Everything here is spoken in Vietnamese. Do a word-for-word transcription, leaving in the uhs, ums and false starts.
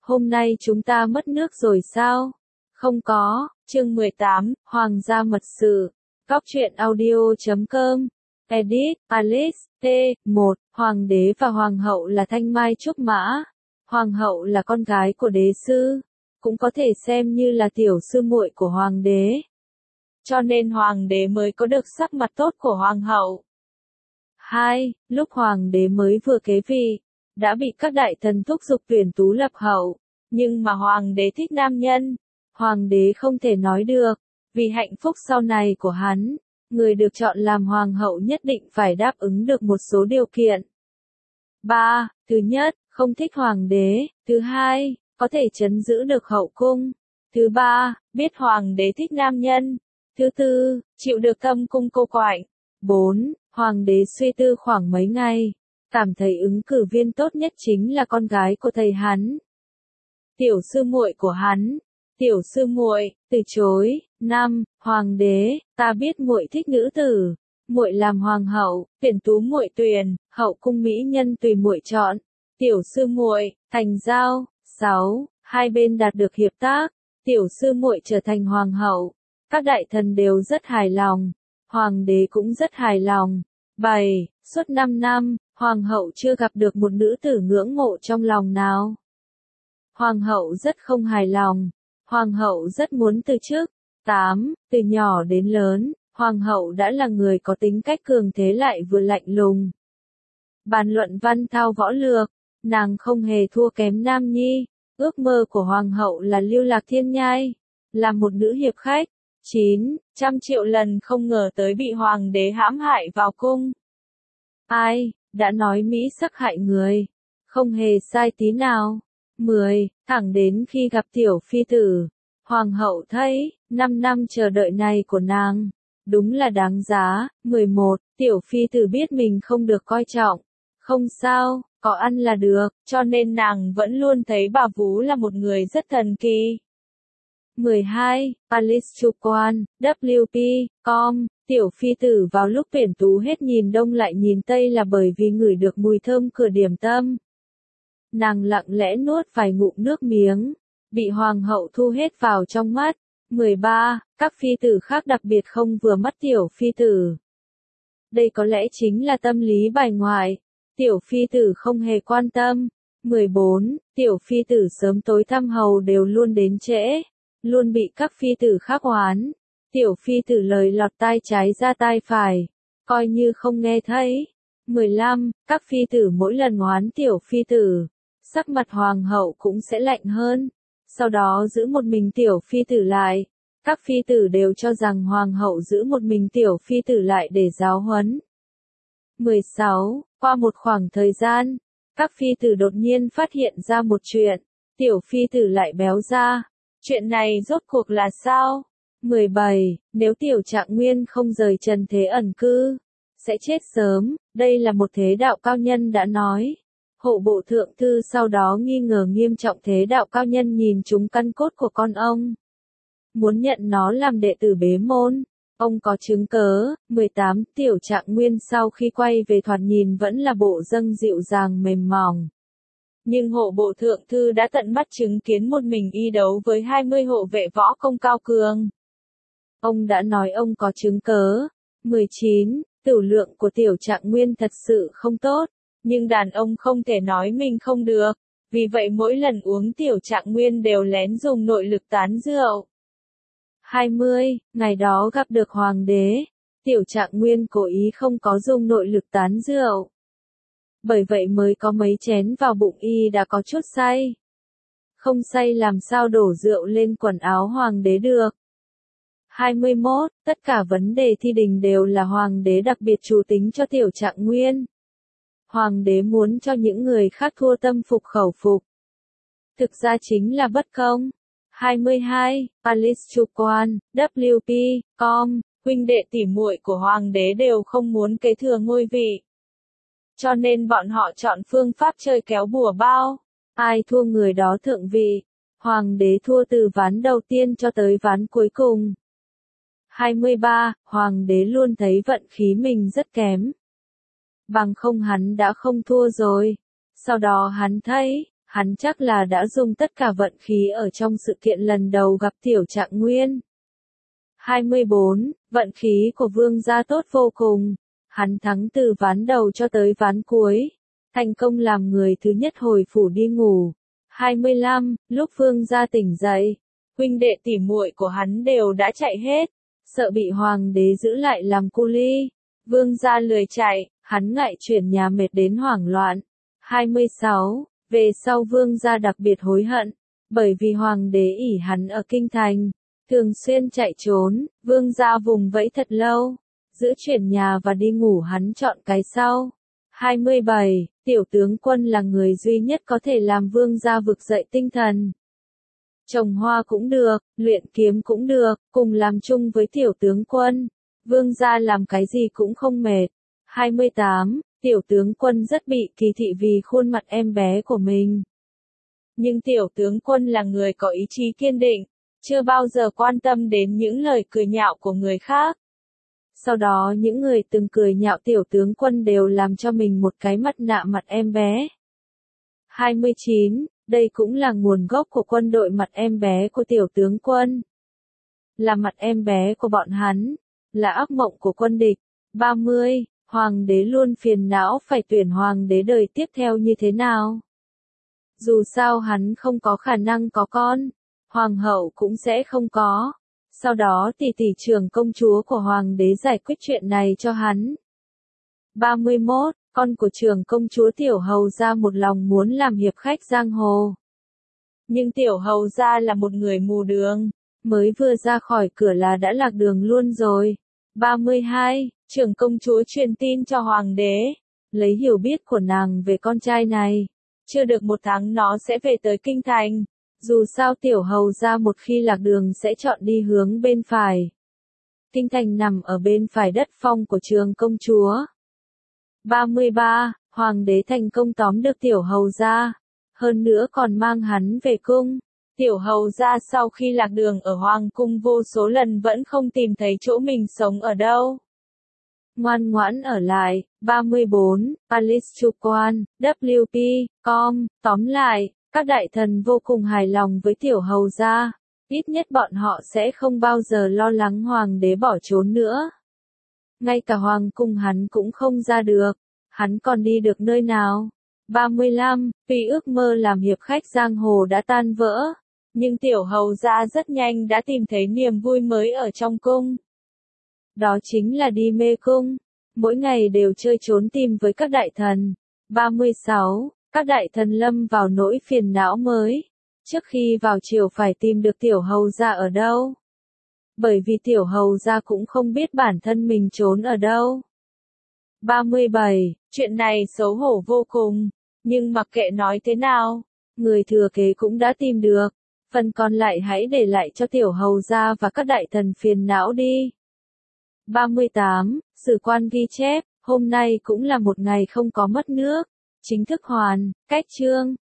hôm nay chúng ta mất nước rồi sao? Không có. Chương mười tám, Hoàng gia mật sự. Góc truyện audio chấm com. Edit, Alice, T. một. Hoàng đế và hoàng hậu là Thanh Mai Trúc Mã. Hoàng hậu là con gái của đế sư, cũng có thể xem như là tiểu sư muội của hoàng đế. Cho nên hoàng đế mới có được sắc mặt tốt của hoàng hậu. hai. Lúc hoàng đế mới vừa kế vị, đã bị các đại thần thúc giục tuyển tú lập hậu, nhưng mà hoàng đế thích nam nhân. Hoàng đế không thể nói được, vì hạnh phúc sau này của hắn, người được chọn làm hoàng hậu nhất định phải đáp ứng được một số điều kiện. ba. Thứ nhất, không thích hoàng đế. Thứ hai, có thể trấn giữ được hậu cung. Thứ ba, biết hoàng đế thích nam nhân. Thứ tư, chịu được thâm cung cô quạnh. bốn. Hoàng đế suy tư khoảng mấy ngày, cảm thấy ứng cử viên tốt nhất chính là con gái của thầy hắn, tiểu sư muội của hắn. Tiểu sư muội từ chối. năm. Hoàng đế, ta biết muội thích nữ tử, muội làm hoàng hậu, tuyển tú muội tuyển, hậu cung mỹ nhân tùy muội chọn. Tiểu sư muội thành giao. sáu. Hai bên đạt được hiệp tác, tiểu sư muội trở thành hoàng hậu, các đại thần đều rất hài lòng, hoàng đế cũng rất hài lòng. bảy. Suốt năm năm, hoàng hậu chưa gặp được một nữ tử ngưỡng mộ trong lòng nào. Hoàng hậu rất không hài lòng, hoàng hậu rất muốn từ chức. tám. Từ nhỏ đến lớn, hoàng hậu đã là người có tính cách cường thế lại vừa lạnh lùng. Bàn luận văn thao võ lược, nàng không hề thua kém Nam Nhi. Ước mơ của hoàng hậu là lưu lạc thiên nhai, là một nữ hiệp khách. chín. Trăm triệu lần không ngờ tới bị hoàng đế hãm hại vào cung. Ai đã nói mỹ sắc hại người, không hề sai tí nào. mười. Thẳng đến khi gặp tiểu phi tử, hoàng hậu thấy, năm năm chờ đợi này của nàng, đúng là đáng giá. mười một. Tiểu phi tử biết mình không được coi trọng. Không sao, có ăn là được, cho nên nàng vẫn luôn thấy bà vú là một người rất thần kỳ. mười hai. Alice Chukwuan, W P, com. Tiểu phi tử vào lúc tuyển tú hết nhìn đông lại nhìn tây là bởi vì ngửi được mùi thơm cửa điểm tâm. Nàng lặng lẽ nuốt vài ngụm nước miếng, bị hoàng hậu thu hết vào trong mắt. mười ba. Các phi tử khác đặc biệt không vừa mắt tiểu phi tử. Đây có lẽ chính là tâm lý bài ngoại. Tiểu phi tử không hề quan tâm. mười bốn. Tiểu phi tử sớm tối thăm hầu đều luôn đến trễ, luôn bị các phi tử khác oán. Tiểu phi tử lời lọt tai trái ra tai phải, coi như không nghe thấy. mười lăm. Các phi tử mỗi lần oán tiểu phi tử, sắc mặt hoàng hậu cũng sẽ lạnh hơn, sau đó giữ một mình tiểu phi tử lại. Các phi tử đều cho rằng hoàng hậu giữ một mình tiểu phi tử lại để giáo huấn. mười sáu. Qua một khoảng thời gian, các phi tử đột nhiên phát hiện ra một chuyện, tiểu phi tử lại béo ra. Chuyện này rốt cuộc là sao? mười bảy. Nếu tiểu Trạng Nguyên không rời trần thế ẩn cư, sẽ chết sớm, đây là một thế đạo cao nhân đã nói. Hộ bộ thượng thư sau đó nghi ngờ nghiêm trọng thế đạo cao nhân nhìn trúng căn cốt của con ông, muốn nhận nó làm đệ tử bế môn. Ông có chứng cớ. mười tám. Tiểu Trạng Nguyên sau khi quay về thoạt nhìn vẫn là bộ dâng dịu dàng mềm mỏng. Nhưng hộ bộ thượng thư đã tận mắt chứng kiến một mình y đấu với hai mươi hộ vệ võ công cao cường. Ông đã nói ông có chứng cớ. mười chín. Tửu lượng của tiểu Trạng Nguyên thật sự không tốt, nhưng đàn ông không thể nói mình không được, vì vậy mỗi lần uống tiểu Trạng Nguyên đều lén dùng nội lực tán rượu. hai mươi. Ngày đó gặp được hoàng đế, tiểu Trạng Nguyên cố ý không có dùng nội lực tán rượu. Bởi vậy mới có mấy chén vào bụng y đã có chút say. Không say làm sao đổ rượu lên quần áo hoàng đế được. hai mươi mốt. Tất cả vấn đề thi đình đều là hoàng đế đặc biệt chủ tính cho tiểu Trạng Nguyên. Hoàng đế muốn cho những người khác thua tâm phục khẩu phục, thực ra chính là bất công. hai mươi hai. Alice Chukwuan, W P, com. Huynh đệ tỉ muội của hoàng đế đều không muốn kế thừa ngôi vị, cho nên bọn họ chọn phương pháp chơi kéo bùa bao. Ai thua người đó thượng vị. Hoàng đế thua từ ván đầu tiên cho tới ván cuối cùng. hai mươi ba. Hoàng đế luôn thấy vận khí mình rất kém, bằng không hắn đã không thua rồi. Sau đó hắn thấy, Hắn chắc là đã dùng tất cả vận khí ở trong sự kiện lần đầu gặp Tiểu Trạng Nguyên. hai mươi bốn. Vận khí của Vương gia tốt vô cùng. Hắn thắng từ ván đầu cho tới ván cuối. Thành công làm người thứ nhất hồi phủ đi ngủ. hai mươi lăm. Lúc Vương gia tỉnh dậy, huynh đệ tỉ muội của hắn đều đã chạy hết. Sợ bị hoàng đế giữ lại làm cu ly. Vương gia lười chạy, hắn ngại chuyển nhà mệt đến hoảng loạn. hai mươi sáu. Về sau Vương gia đặc biệt hối hận. Bởi vì hoàng đế ỷ hắn ở kinh thành. Thường xuyên chạy trốn, Vương gia vùng vẫy thật lâu. Giữa chuyển nhà và đi ngủ hắn chọn cái sau. hai mươi bảy. Tiểu tướng Quân là người duy nhất có thể làm Vương gia vực dậy tinh thần. Trồng hoa cũng được, luyện kiếm cũng được, cùng làm chung với Tiểu tướng Quân. Vương gia làm cái gì cũng không mệt. hai mươi tám. Tiểu tướng Quân rất bị kỳ thị vì khuôn mặt em bé của mình. Nhưng Tiểu tướng Quân là người có ý chí kiên định, chưa bao giờ quan tâm đến những lời cười nhạo của người khác. Sau đó những người từng cười nhạo Tiểu tướng Quân đều làm cho mình một cái mặt nạ mặt em bé. hai mươi chín. Đây cũng là nguồn gốc của quân đội mặt em bé của Tiểu tướng Quân. Là mặt em bé của bọn hắn, là ác mộng của quân địch. ba mươi. Hoàng đế luôn phiền não phải tuyển hoàng đế đời tiếp theo như thế nào. Dù sao hắn không có khả năng có con, hoàng hậu cũng sẽ không có. Sau đó tỷ tỷ trưởng công chúa của hoàng đế giải quyết chuyện này cho hắn. ba mươi mốt. Con của trưởng công chúa Tiểu Hầu Gia một lòng muốn làm hiệp khách giang hồ. Nhưng Tiểu Hầu Gia là một người mù đường, mới vừa ra khỏi cửa là đã lạc đường luôn rồi. ba mươi hai. Trưởng công chúa truyền tin cho hoàng đế, lấy hiểu biết của nàng về con trai này. Chưa được một tháng nó sẽ về tới kinh thành. Dù sao Tiểu Hầu Gia một khi lạc đường sẽ chọn đi hướng bên phải. Kinh thành nằm ở bên phải đất phong của trưởng công chúa. ba mươi ba. Hoàng đế thành công tóm được Tiểu Hầu Gia, hơn nữa còn mang hắn về cung. Tiểu Hầu Gia sau khi lạc đường ở hoàng cung vô số lần vẫn không tìm thấy chỗ mình sống ở đâu. Ngoan ngoãn ở lại. ba mươi bốn. Alice chủ quan, W P, com, tóm lại, các đại thần vô cùng hài lòng với Tiểu Hầu Gia. Ít nhất bọn họ sẽ không bao giờ lo lắng hoàng đế bỏ trốn nữa. Ngay cả hoàng cung hắn cũng không ra được. Hắn còn đi được nơi nào? ba mươi lăm. Vì ước mơ làm hiệp khách giang hồ đã tan vỡ. Nhưng Tiểu Hầu Gia rất nhanh đã tìm thấy niềm vui mới ở trong cung. Đó chính là đi mê cung. Mỗi ngày đều chơi trốn tìm với các đại thần. ba mươi sáu. Các đại thần lâm vào nỗi phiền não mới. Trước khi vào triều phải tìm được Tiểu Hầu Gia ở đâu. Bởi vì Tiểu Hầu Gia cũng không biết bản thân mình trốn ở đâu. ba mươi bảy. Chuyện này xấu hổ vô cùng. Nhưng mặc kệ nói thế nào, người thừa kế cũng đã tìm được. Phần còn lại hãy để lại cho Tiểu Hầu Gia và các đại thần phiền não đi. ba mươi tám. Sử quan ghi chép, hôm nay cũng là một ngày không có mất nước. Chính thức hoàn, cách chương.